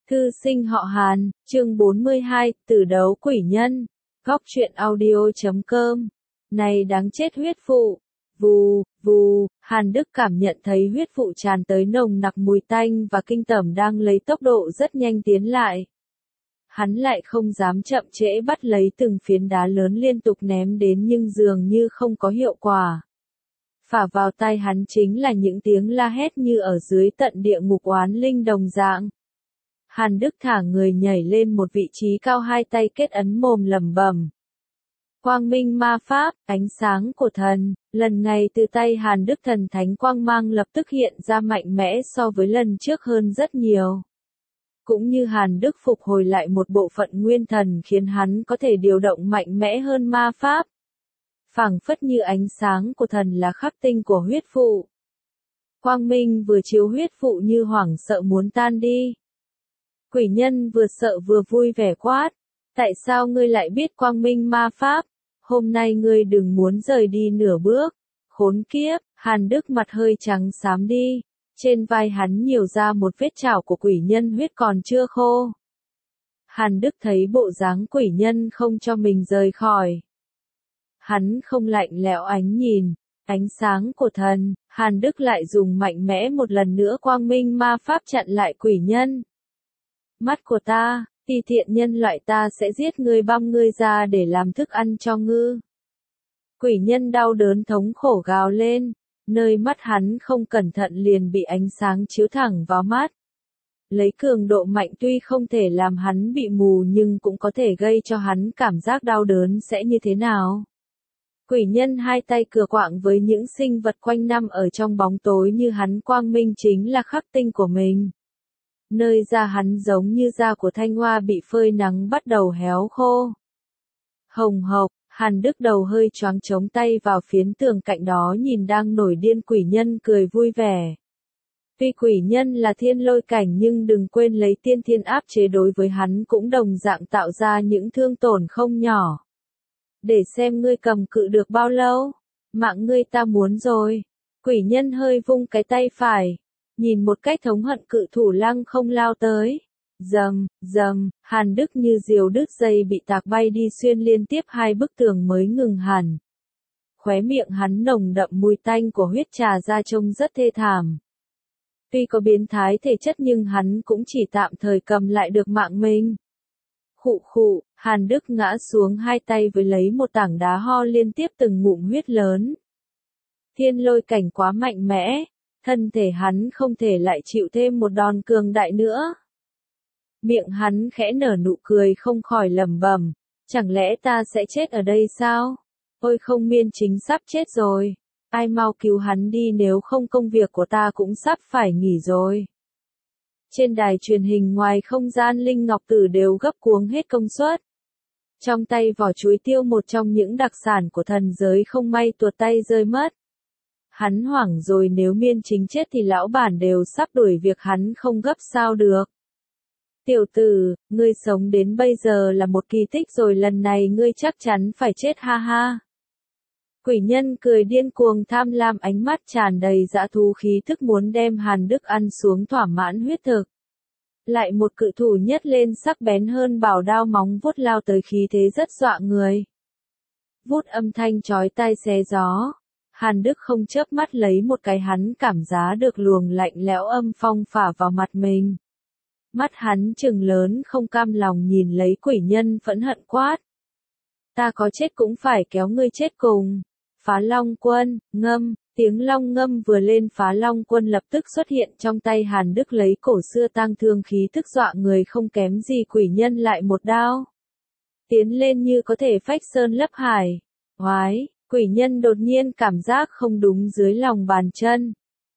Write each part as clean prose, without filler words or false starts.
Thư sinh họ Hàn, chương 42, Tử đấu quỷ nhân. Góc truyện audio.com. Này đáng chết huyết phụ. Vù, vù, Hàn Đức cảm nhận thấy huyết phụ tràn tới nồng nặc mùi tanh và kinh tởm đang lấy tốc độ rất nhanh tiến lại. Hắn lại không dám chậm trễ bắt lấy từng phiến đá lớn liên tục ném đến nhưng dường như không có hiệu quả. Phả vào tai hắn chính là những tiếng la hét như ở dưới tận địa ngục oán linh đồng dạng. Hàn Đức thả người nhảy lên một vị trí cao, hai tay kết ấn mồm lẩm bẩm. Quang minh ma pháp, ánh sáng của thần, lần này từ tay Hàn Đức thần thánh quang mang lập tức hiện ra mạnh mẽ so với lần trước hơn rất nhiều. Cũng như Hàn Đức phục hồi lại một bộ phận nguyên thần khiến hắn có thể điều động mạnh mẽ hơn ma pháp. Phảng phất như ánh sáng của thần là khắc tinh của huyết phụ. Quang minh vừa chiếu huyết phụ như hoảng sợ muốn tan đi. Quỷ nhân vừa sợ vừa vui vẻ quát. Tại sao ngươi lại biết quang minh ma pháp? Hôm nay ngươi đừng muốn rời đi nửa bước. Khốn kiếp, Hàn Đức mặt hơi trắng xám đi. Trên vai hắn nhiều ra một vết chảo của quỷ nhân huyết còn chưa khô. Hàn Đức thấy bộ dáng quỷ nhân không cho mình rời khỏi. Hắn không lạnh lẽo ánh nhìn, ánh sáng của thần, Hàn Đức lại dùng mạnh mẽ một lần nữa quang minh ma pháp chặn lại quỷ nhân. Mắt của ta, ti thiện nhân loại, ta sẽ giết ngươi, băm ngươi ra để làm thức ăn cho ngư. Quỷ nhân đau đớn thống khổ gào lên, nơi mắt hắn không cẩn thận liền bị ánh sáng chiếu thẳng vào mắt. Lấy cường độ mạnh tuy không thể làm hắn bị mù nhưng cũng có thể gây cho hắn cảm giác đau đớn sẽ như thế nào. Quỷ nhân hai tay cựa quạng với những sinh vật quanh năm ở trong bóng tối như hắn, quang minh chính là khắc tinh của mình. Nơi da hắn giống như da của thanh hoa bị phơi nắng bắt đầu héo khô. Hồng hộc, Hàn Đức đầu hơi choáng, chống tay vào phiến tường cạnh đó nhìn đang nổi điên quỷ nhân cười vui vẻ. Tuy quỷ nhân là thiên lôi cảnh nhưng đừng quên lấy tiên thiên áp chế đối với hắn cũng đồng dạng tạo ra những thương tổn không nhỏ. Để xem ngươi cầm cự được bao lâu. Mạng ngươi ta muốn rồi. Quỷ nhân hơi vung cái tay phải. Nhìn một cách thống hận cự thủ lăng không lao tới. Dầm, dầm, Hàn Đức như diều đứt dây bị tạc bay đi xuyên liên tiếp hai bức tường mới ngừng hẳn. Khóe miệng hắn nồng đậm mùi tanh của huyết trà ra trông rất thê thảm. Tuy có biến thái thể chất nhưng hắn cũng chỉ tạm thời cầm lại được mạng mình. Khụ khụ, Hàn Đức ngã xuống hai tay với lấy một tảng đá ho liên tiếp từng ngụm huyết lớn. Thiên lôi cảnh quá mạnh mẽ, thân thể hắn không thể lại chịu thêm một đòn cường đại nữa. Miệng hắn khẽ nở nụ cười không khỏi lẩm bẩm, chẳng lẽ ta sẽ chết ở đây sao? Ôi không, miên chính sắp chết rồi. Ai mau cứu hắn đi, nếu không công việc của ta cũng sắp phải nghỉ rồi. Trên đài truyền hình ngoài không gian Linh Ngọc Tử đều gấp cuống hết công suất. Trong tay vỏ chuối tiêu, một trong những đặc sản của thần giới, không may tuột tay rơi mất. Hắn hoảng rồi, nếu miên chính chết thì lão bản đều sắp đuổi việc hắn không gấp sao được. Tiểu tử, ngươi sống đến bây giờ là một kỳ tích rồi, lần này ngươi chắc chắn phải chết, ha ha. Quỷ nhân cười điên cuồng, tham lam, ánh mắt tràn đầy dã thú khí thức muốn đem Hàn Đức ăn xuống thỏa mãn huyết thực. Lại một cự thủ nhấc lên sắc bén hơn bảo đao, móng vuốt lao tới, khí thế rất dọa người. Vút, âm thanh chói tai xé gió. Hàn Đức không chớp mắt lấy một cái, hắn cảm giá được luồng lạnh lẽo âm phong phả vào mặt mình. Mắt hắn trừng lớn không cam lòng nhìn lấy quỷ nhân, phẫn hận quát. Ta có chết cũng phải kéo ngươi chết cùng. Phá Long Quân, ngâm, tiếng long ngâm vừa lên, Phá Long Quân lập tức xuất hiện trong tay Hàn Đức, lấy cổ xưa tang thương khí tức dọa người không kém gì quỷ nhân, lại một đao. Tiến lên như có thể phách sơn lấp hải. Oái, quỷ nhân đột nhiên cảm giác không đúng dưới lòng bàn chân.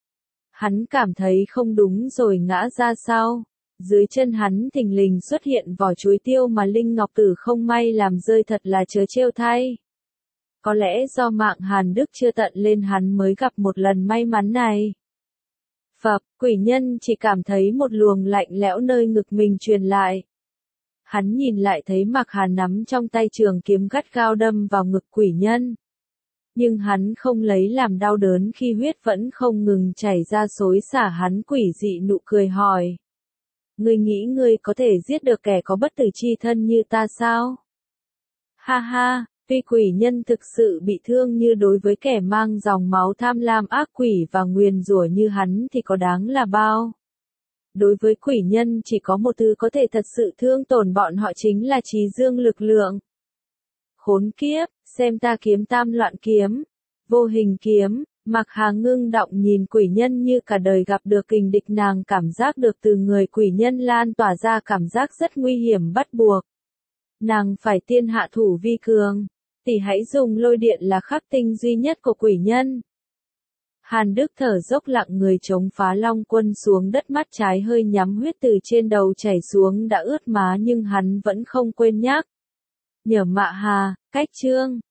Hắn cảm thấy không đúng rồi ngã ra sau. Dưới chân hắn thình lình xuất hiện vỏ chuối tiêu mà Linh Ngọc Tử không may làm rơi, thật là trớ trêu thay. Có lẽ do mạng Hàn Đức chưa tận lên hắn mới gặp một lần may mắn này. Phập, quỷ nhân chỉ cảm thấy một luồng lạnh lẽo nơi ngực mình truyền lại. Hắn nhìn lại thấy Mạc Hàn nắm trong tay trường kiếm gắt gao đâm vào ngực quỷ nhân. Nhưng hắn không lấy làm đau đớn khi huyết vẫn không ngừng chảy ra xối xả, hắn quỷ dị nụ cười hỏi. Ngươi nghĩ ngươi có thể giết được kẻ có bất tử chi thân như ta sao? Ha ha, tuy quỷ nhân thực sự bị thương như đối với kẻ mang dòng máu tham lam ác quỷ và nguyền rủa như hắn thì có đáng là bao. Đối với quỷ nhân chỉ có một thứ có thể thật sự thương tổn bọn họ chính là trí dương lực lượng. Khốn kiếp, xem ta kiếm tam loạn kiếm, vô hình kiếm. Mạc Hà ngưng động nhìn quỷ nhân như cả đời gặp được kình địch, nàng cảm giác được từ người quỷ nhân lan tỏa ra cảm giác rất nguy hiểm bắt buộc. Nàng phải tiên hạ thủ vi cường, tỷ hãy dùng lôi điện là khắc tinh duy nhất của quỷ nhân. Hàn Đức thở dốc lặng người chống phá long quân xuống đất, mắt trái hơi nhắm, huyết từ trên đầu chảy xuống đã ướt má nhưng hắn vẫn không quên nhắc. Nhờ Mạ Hà, cách chương.